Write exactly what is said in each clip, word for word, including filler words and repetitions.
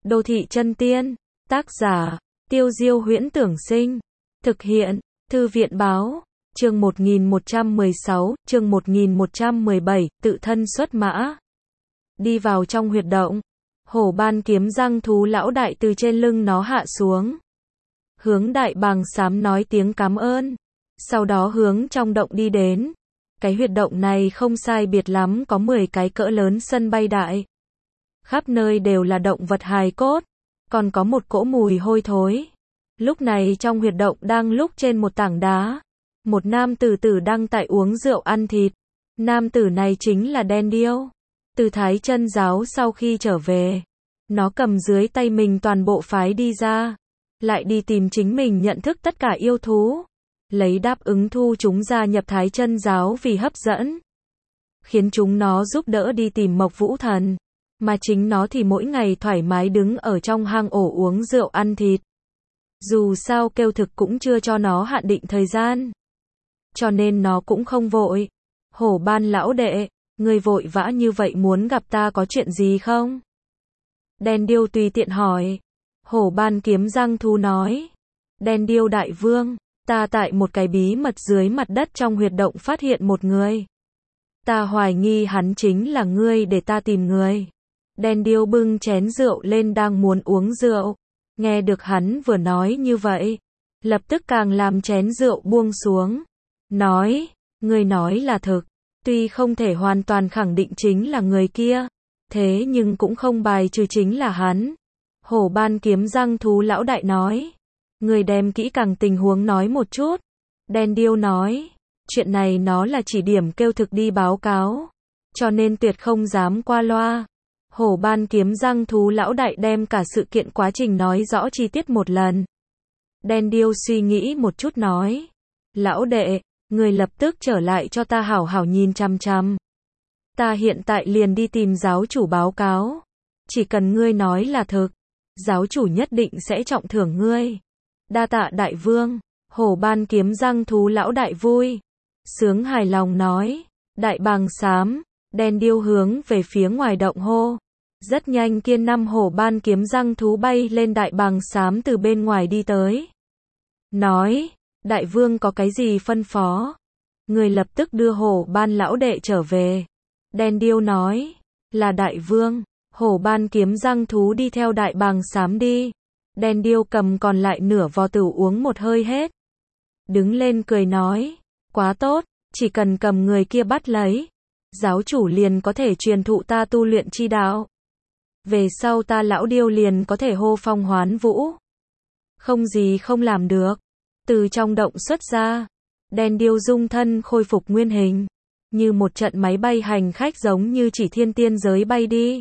Đô thị chân tiên. Tác giả, Tiêu Diêu Huyễn Tưởng Sinh. Thực hiện, Thư viện Báo. Chương một nghìn một trăm mười sáu, chương một nghìn một trăm mười bảy, tự thân xuất mã. Đi vào trong huyệt động. Hổ ban kiếm răng thú lão đại từ trên lưng nó hạ xuống. Hướng đại bàng xám nói tiếng cảm ơn. Sau đó hướng trong động đi đến. Cái huyệt động này không sai biệt lắm có mười cái cỡ lớn sân bay đại. Khắp nơi đều là động vật hài cốt. Còn có một cỗ mùi hôi thối. Lúc này trong huyệt động đang lúc trên một tảng đá. Một nam tử tử đang tại uống rượu ăn thịt. Nam tử này chính là Đen Điêu. Từ Thái Chân giáo sau khi trở về. Nó cầm dưới tay mình toàn bộ phái đi ra. Lại đi tìm chính mình nhận thức tất cả yêu thú. Lấy đáp ứng thu chúng gia nhập Thái Chân giáo vì hấp dẫn. Khiến chúng nó giúp đỡ đi tìm Mộc Vũ Thần. Mà chính nó thì mỗi ngày thoải mái đứng ở trong hang ổ uống rượu ăn thịt. Dù sao kêu thực cũng chưa cho nó hạn định thời gian. Cho nên nó cũng không vội. Hổ ban lão đệ, ngươi vội vã như vậy muốn gặp ta có chuyện gì không? Đen Điêu tùy tiện hỏi. Hổ ban kiếm răng thú nói. Đen Điêu đại vương, ta tại một cái bí mật dưới mặt đất trong huyệt động phát hiện một người. Ta hoài nghi hắn chính là ngươi để ta tìm người. Đen Điêu bưng chén rượu lên đang muốn uống rượu. Nghe được hắn vừa nói như vậy. Lập tức càng làm chén rượu buông xuống. Nói, ngươi nói là thực. Tuy không thể hoàn toàn khẳng định chính là người kia. Thế nhưng cũng không bài trừ chính là hắn. Hổ ban kiếm răng thú lão đại nói. Ngươi đem kỹ càng tình huống nói một chút. Đen Điêu nói. Chuyện này nó là chỉ điểm kêu thực đi báo cáo. Cho nên tuyệt không dám qua loa. Hổ ban kiếm răng thú lão đại đem cả sự kiện quá trình nói rõ chi tiết một lần. Đen Điêu suy nghĩ một chút nói. Lão đệ, người lập tức trở lại cho ta hảo hảo nhìn chăm chăm. Ta hiện tại liền đi tìm giáo chủ báo cáo. Chỉ cần ngươi nói là thực. Giáo chủ nhất định sẽ trọng thưởng ngươi. Đa tạ đại vương. Hổ ban kiếm răng thú lão đại vui. Sướng hài lòng nói. Đại bàng xám. Đen Điêu hướng về phía ngoài động hô. Rất nhanh kia năm hổ ban kiếm răng thú bay lên đại bàng xám từ bên ngoài đi tới. Nói, đại vương có cái gì phân phó? Người lập tức đưa hổ ban lão đệ trở về. Đen Điêu nói, là đại vương. Hổ ban kiếm răng thú đi theo đại bàng xám đi. Đen Điêu cầm còn lại nửa vò tử uống một hơi hết. Đứng lên cười nói, quá tốt, chỉ cần cầm người kia bắt lấy. Giáo chủ liền có thể truyền thụ ta tu luyện chi đạo. Về sau ta lão Điêu liền có thể hô phong hoán vũ. Không gì không làm được. Từ trong động xuất ra. Đen Điêu dung thân khôi phục nguyên hình. Như một trận máy bay hành khách giống như chỉ thiên tiên giới bay đi.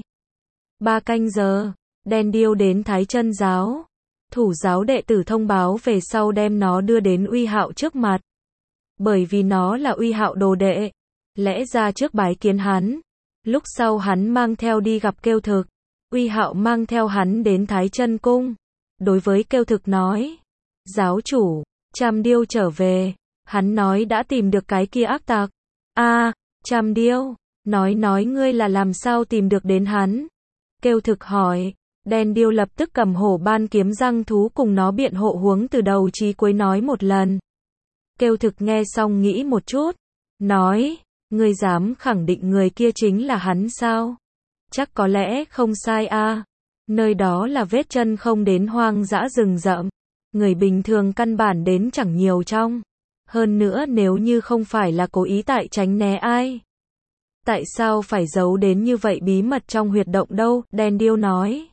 Ba canh giờ. Đen Điêu đến Thái Chân giáo. Thủ giáo đệ tử thông báo về sau đem nó đưa đến Uy Hạo trước mặt. Bởi vì nó là Uy Hạo đồ đệ. Lẽ ra trước bái kiến hắn. Lúc sau hắn mang theo đi gặp kêu thực. Uy Hạo mang theo hắn đến Thái Chân cung. Đối với kêu thực nói. Giáo chủ, Trảm Điêu trở về. Hắn nói đã tìm được cái kia ác tặc. A, à, Trảm Điêu, nói nói ngươi là làm sao tìm được đến hắn. Kêu thực hỏi. Đen Điêu lập tức cầm hổ ban kiếm răng thú cùng nó biện hộ huống từ đầu chí cuối nói một lần. Kêu thực nghe xong nghĩ một chút. Nói, ngươi dám khẳng định người kia chính là hắn sao? Chắc có lẽ không sai a. À. Nơi đó là vết chân không đến hoang dã rừng rậm. Người bình thường căn bản đến chẳng nhiều trong. Hơn nữa nếu như không phải là cố ý tại tránh né ai. Tại sao phải giấu đến như vậy bí mật trong huyệt động đâu? Đen Điêu nói.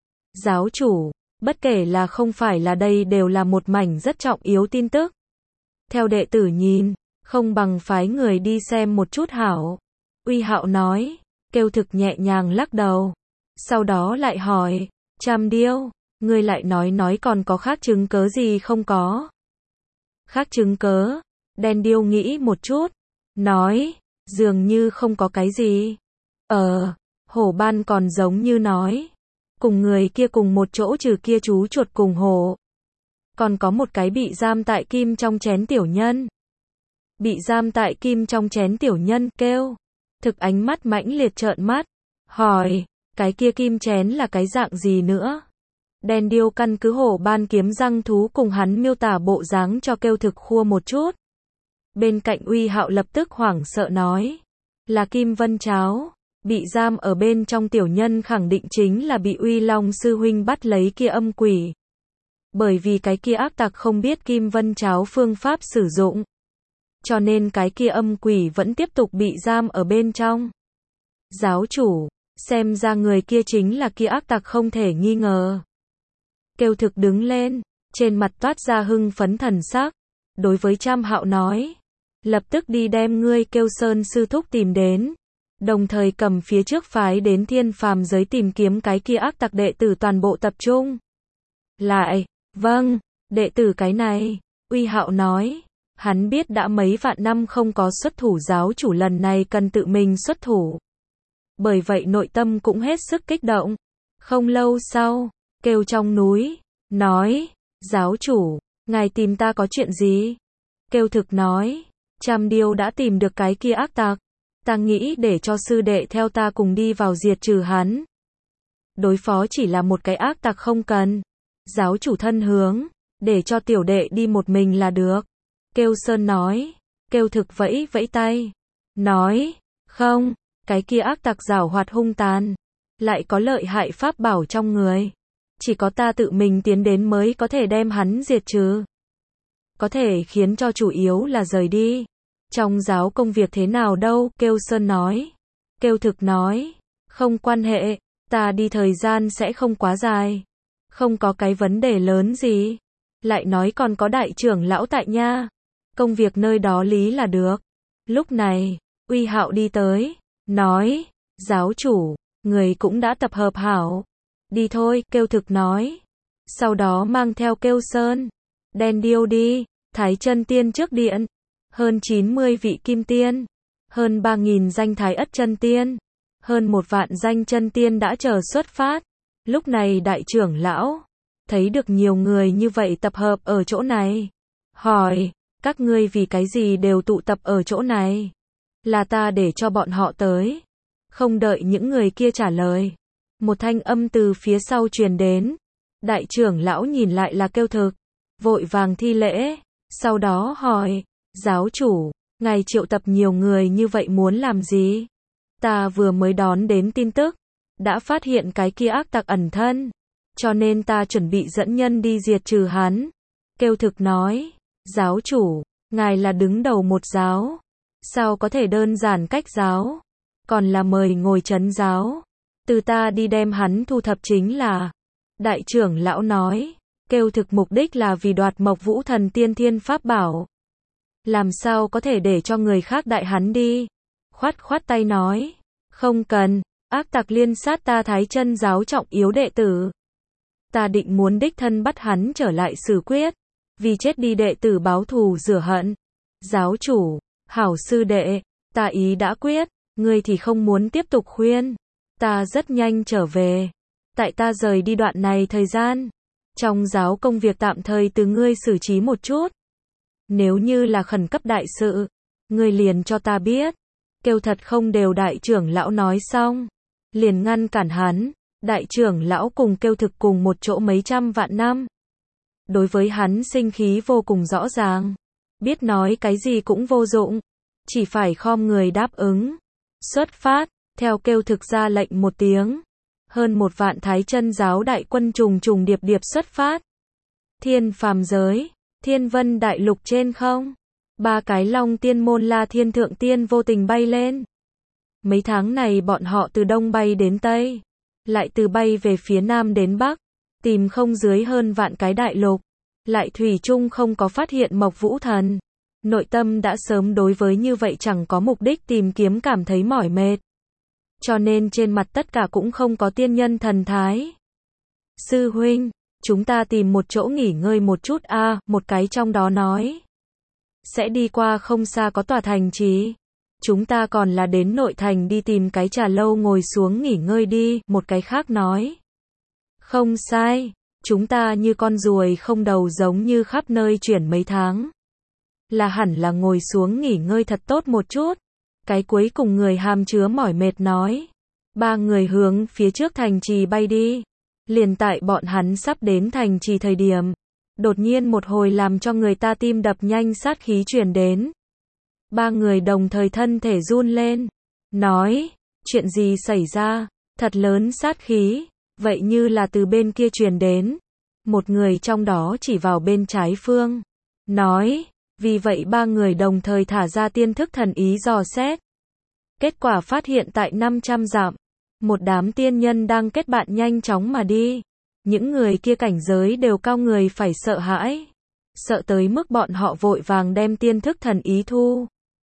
Giáo chủ, bất kể là không phải là đây đều là một mảnh rất trọng yếu tin tức. Theo đệ tử nhìn, không bằng phái người đi xem một chút hảo. Uy Hạo nói. Kêu thực nhẹ nhàng lắc đầu. Sau đó lại hỏi. Trảm Điêu, ngươi lại nói nói còn có khác chứng cớ gì không có? Khác chứng cớ? Đen Điêu nghĩ một chút. Nói. Dường như không có cái gì. Ờ. Hổ ban còn giống như nói. Cùng người kia cùng một chỗ trừ kia chú chuột cùng hổ. Còn có một cái bị giam tại kim trong chén tiểu nhân. Bị giam tại kim trong chén tiểu nhân kêu. Thực ánh mắt mãnh liệt trợn mắt. Hỏi. Cái kia kim chén là cái dạng gì nữa? Đen điêu căn cứ hổ ban kiếm răng thú cùng hắn miêu tả bộ dáng cho kêu thực khua một chút. Bên cạnh Uy Hạo lập tức hoảng sợ nói. Là kim vân cháo. Bị giam ở bên trong tiểu nhân khẳng định chính là bị Uy Long sư huynh bắt lấy kia âm quỷ. Bởi vì cái kia ác tặc không biết kim vân cháo phương pháp sử dụng. Cho nên cái kia âm quỷ vẫn tiếp tục bị giam ở bên trong. Giáo chủ, xem ra người kia chính là kia ác tặc không thể nghi ngờ. Kêu thực đứng lên, trên mặt toát ra hưng phấn thần sắc. Đối với Tram Hạo nói. Lập tức đi đem ngươi kêu Sơn sư thúc tìm đến. Đồng thời cầm phía trước phái đến thiên phàm giới tìm kiếm cái kia ác tặc đệ tử toàn bộ tập trung. Lại, vâng, đệ tử cái này, Uy Hạo nói. Hắn biết đã mấy vạn năm không có xuất thủ giáo chủ lần này cần tự mình xuất thủ. Bởi vậy nội tâm cũng hết sức kích động. Không lâu sau, kêu trong núi, nói, giáo chủ, ngài tìm ta có chuyện gì? Kêu thực nói, Trảm Điêu đã tìm được cái kia ác tặc. Ta nghĩ để cho sư đệ theo ta cùng đi vào diệt trừ hắn. Đối phó chỉ là một cái ác tặc không cần. Giáo chủ thân hướng, để cho tiểu đệ đi một mình là được. Kêu Sơn nói, kêu thực vẫy vẫy tay. Nói, không, cái kia ác tặc giảo hoạt hung tàn. Lại có lợi hại pháp bảo trong người. Chỉ có ta tự mình tiến đến mới có thể đem hắn diệt trừ. Có thể khiến cho chủ yếu là rời đi. Trong giáo công việc thế nào đâu, kêu Sơn nói. Kêu thực nói, không quan hệ, ta đi thời gian sẽ không quá dài. Không có cái vấn đề lớn gì. Lại nói còn có đại trưởng lão tại nha. Công việc nơi đó lý là được. Lúc này, Uy Hạo đi tới, nói, giáo chủ, người cũng đã tập hợp hảo. Đi thôi, kêu thực nói. Sau đó mang theo kêu Sơn. Đen điêu đi, Thái Chân Tiên trước điện. Hơn chín mươi vị kim tiên. Hơn ba nghìn danh Thái Ất chân tiên. Hơn một vạn danh chân tiên đã chờ xuất phát. Lúc này đại trưởng lão. Thấy được nhiều người như vậy tập hợp ở chỗ này. Hỏi, các ngươi vì cái gì đều tụ tập ở chỗ này? Là ta để cho bọn họ tới. Không đợi những người kia trả lời. Một thanh âm từ phía sau truyền đến. Đại trưởng lão nhìn lại là kêu thực. Vội vàng thi lễ. Sau đó hỏi, giáo chủ, ngài triệu tập nhiều người như vậy muốn làm gì? Ta vừa mới đón đến tin tức. Đã phát hiện cái kia ác tặc ẩn thân. Cho nên ta chuẩn bị dẫn nhân đi diệt trừ hắn. Kêu thực nói, giáo chủ, ngài là đứng đầu một giáo. Sao có thể đơn giản cách giáo? Còn là mời ngồi trấn giáo. Từ ta đi đem hắn thu thập chính là. Đại trưởng lão nói, kêu thực mục đích là vì đoạt Mộc Vũ Thần Tiên Thiên Pháp Bảo. Làm sao có thể để cho người khác đại hắn đi? Khoát khoát tay nói, không cần, ác tặc liên sát ta Thái Chân giáo trọng yếu đệ tử. Ta định muốn đích thân bắt hắn trở lại xử quyết. Vì chết đi đệ tử báo thù rửa hận. Giáo chủ, hảo sư đệ, ta ý đã quyết, ngươi thì không muốn tiếp tục khuyên. Ta rất nhanh trở về. Tại ta rời đi đoạn này thời gian. Trong giáo công việc tạm thời từ ngươi xử trí một chút. Nếu như là khẩn cấp đại sự, ngươi liền cho ta biết. Kêu thật không đều đại trưởng lão nói xong. Liền ngăn cản hắn. Đại trưởng lão cùng kêu thực cùng một chỗ mấy trăm vạn năm. Đối với hắn sinh khí vô cùng rõ ràng. Biết nói cái gì cũng vô dụng. Chỉ phải khom người đáp ứng. Xuất phát, theo kêu thực ra lệnh một tiếng. Hơn một vạn Thái Chân giáo đại quân trùng trùng điệp điệp xuất phát. Thiên phàm giới, thiên vân đại lục trên không. Ba cái long tiên môn La Thiên Thượng Tiên vô tình bay lên. Mấy tháng này bọn họ từ đông bay đến tây. Lại từ bay về phía nam đến bắc. Tìm không dưới hơn vạn cái đại lục. Lại thủy chung không có phát hiện Mộc Vũ Thần. Nội tâm đã sớm đối với như vậy chẳng có mục đích tìm kiếm cảm thấy mỏi mệt. Cho nên trên mặt tất cả cũng không có tiên nhân thần thái. Sư huynh, chúng ta tìm một chỗ nghỉ ngơi một chút a, à, một cái trong đó nói. Sẽ đi qua không xa có tòa thành trì. Chúng ta còn là đến nội thành đi tìm cái trà lâu ngồi xuống nghỉ ngơi đi, một cái khác nói. Không sai, chúng ta như con ruồi không đầu giống như khắp nơi chuyển mấy tháng. Là hẳn là ngồi xuống nghỉ ngơi thật tốt một chút. Cái cuối cùng người hàm chứa mỏi mệt nói. Ba người hướng phía trước thành trì bay đi. Liền tại bọn hắn sắp đến thành trì thời điểm, đột nhiên một hồi làm cho người ta tim đập nhanh sát khí truyền đến. Ba người đồng thời thân thể run lên, nói, chuyện gì xảy ra, thật lớn sát khí, vậy như là từ bên kia truyền đến. Một người trong đó chỉ vào bên trái phương, nói, vì vậy ba người đồng thời thả ra tiên thức thần ý dò xét. Kết quả phát hiện tại năm trăm dặm, một đám tiên nhân đang kết bạn nhanh chóng mà đi. Những người kia cảnh giới đều cao người phải sợ hãi. Sợ tới mức bọn họ vội vàng đem tiên thức thần ý thu.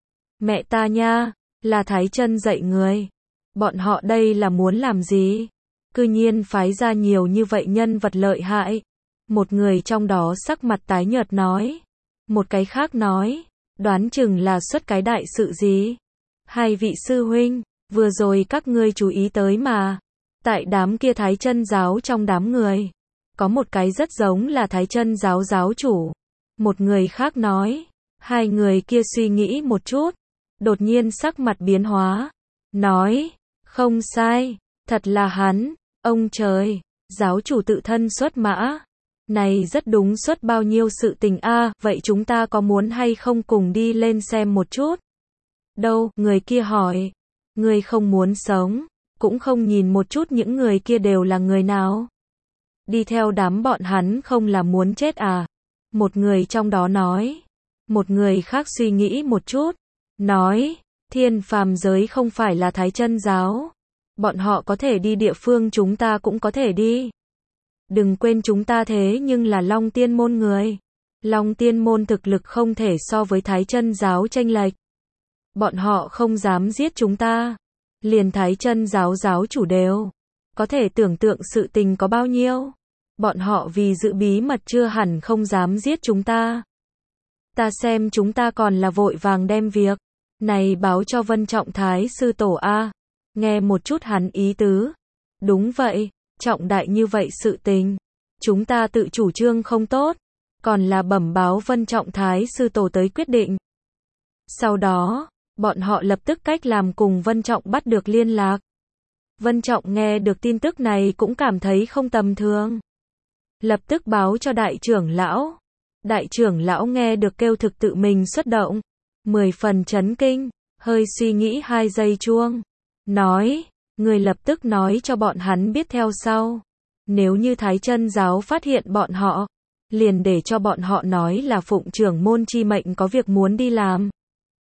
Mẹ ta nha, là Thái Chân dạy người. Bọn họ đây là muốn làm gì? Cư nhiên phái ra nhiều như vậy nhân vật lợi hại. Một người trong đó sắc mặt tái nhợt nói. Một cái khác nói, đoán chừng là xuất cái đại sự gì. Hai vị sư huynh, vừa rồi các ngươi chú ý tới mà. Tại đám kia Thái Chân giáo trong đám người, có một cái rất giống là Thái Chân giáo giáo chủ. Một người khác nói, hai người kia suy nghĩ một chút, đột nhiên sắc mặt biến hóa, nói, không sai, thật là hắn, ông trời, giáo chủ tự thân xuất mã. Này rất đúng xuất bao nhiêu sự tình a, vậy chúng ta có muốn hay không cùng đi lên xem một chút? Đâu, người kia hỏi, người không muốn sống, cũng không nhìn một chút những người kia đều là người nào? Đi theo đám bọn hắn không là muốn chết à? Một người trong đó nói. Một người khác suy nghĩ một chút, nói, thiên phàm giới không phải là Thái Chân giáo. Bọn họ có thể đi địa phương chúng ta cũng có thể đi. Đừng quên chúng ta thế nhưng là Long Tiên môn người. Long Tiên môn thực lực không thể so với Thái Chân giáo chênh lệch. Bọn họ không dám giết chúng ta. Liền Thái Chân giáo giáo chủ đều có thể tưởng tượng sự tình có bao nhiêu. Bọn họ vì giữ bí mật chưa hẳn không dám giết chúng ta. Ta xem chúng ta còn là vội vàng đem việc này báo cho Vân Trọng Thái sư tổ a. Nghe một chút hắn ý tứ. Đúng vậy, trọng đại như vậy sự tình, chúng ta tự chủ trương không tốt, còn là bẩm báo Vân Trọng Thái sư tổ tới quyết định. Sau đó, bọn họ lập tức cách làm cùng Vân Trọng bắt được liên lạc. Vân Trọng nghe được tin tức này cũng cảm thấy không tầm thường. Lập tức báo cho đại trưởng lão. Đại trưởng lão nghe được kêu thực tự mình xuất động. Mười phần chấn kinh, hơi suy nghĩ hai giây chuông. Nói, người lập tức nói cho bọn hắn biết theo sau. Nếu như Thái Chân giáo phát hiện bọn họ, liền để cho bọn họ nói là phụng trưởng môn chi mệnh có việc muốn đi làm.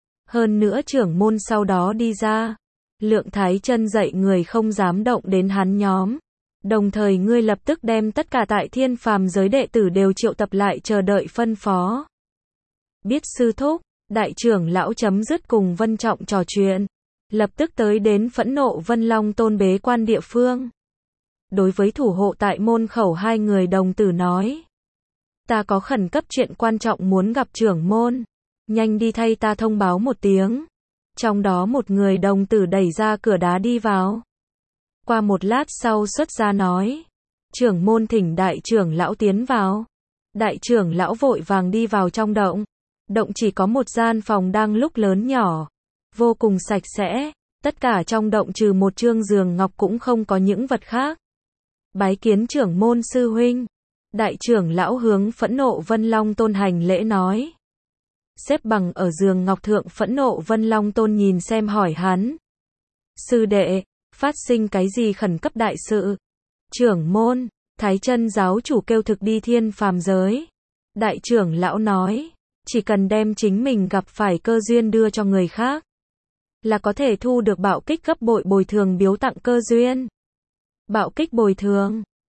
Hơn nữa trưởng môn sau đó đi ra. Lượng Thái Chân dạy người không dám động đến hắn nhóm. Đồng thời ngươi lập tức đem tất cả tại thiên phàm giới đệ tử đều triệu tập lại chờ đợi phân phó. Biết sư thúc, đại trưởng lão chấm dứt cùng Vân Trọng trò chuyện. Lập tức tới đến phẫn nộ Vân Long Tôn bế quan địa phương. Đối với thủ hộ tại môn khẩu hai người đồng tử nói. Ta có khẩn cấp chuyện quan trọng muốn gặp trưởng môn. Nhanh đi thay ta thông báo một tiếng. Trong đó một người đồng tử đẩy ra cửa đá đi vào. Qua một lát sau xuất ra nói. Trưởng môn thỉnh đại trưởng lão tiến vào. Đại trưởng lão vội vàng đi vào trong động. Động chỉ có một gian phòng đang lúc lớn nhỏ. Vô cùng sạch sẽ. Tất cả trong động trừ một trương giường ngọc cũng không có những vật khác. Bái kiến trưởng môn sư huynh. Đại trưởng lão hướng phẫn nộ Vân Long Tôn hành lễ nói. Xếp bằng ở giường ngọc thượng phẫn nộ Vân Long Tôn nhìn xem hỏi hắn. Sư đệ, phát sinh cái gì khẩn cấp đại sự? Trưởng môn, Thái Chân giáo chủ kêu thực đi thiên phàm giới. Đại trưởng lão nói, chỉ cần đem chính mình gặp phải cơ duyên đưa cho người khác, là có thể thu được bạo kích gấp bội bồi thường biếu tặng cơ duyên. Bạo kích bồi thường,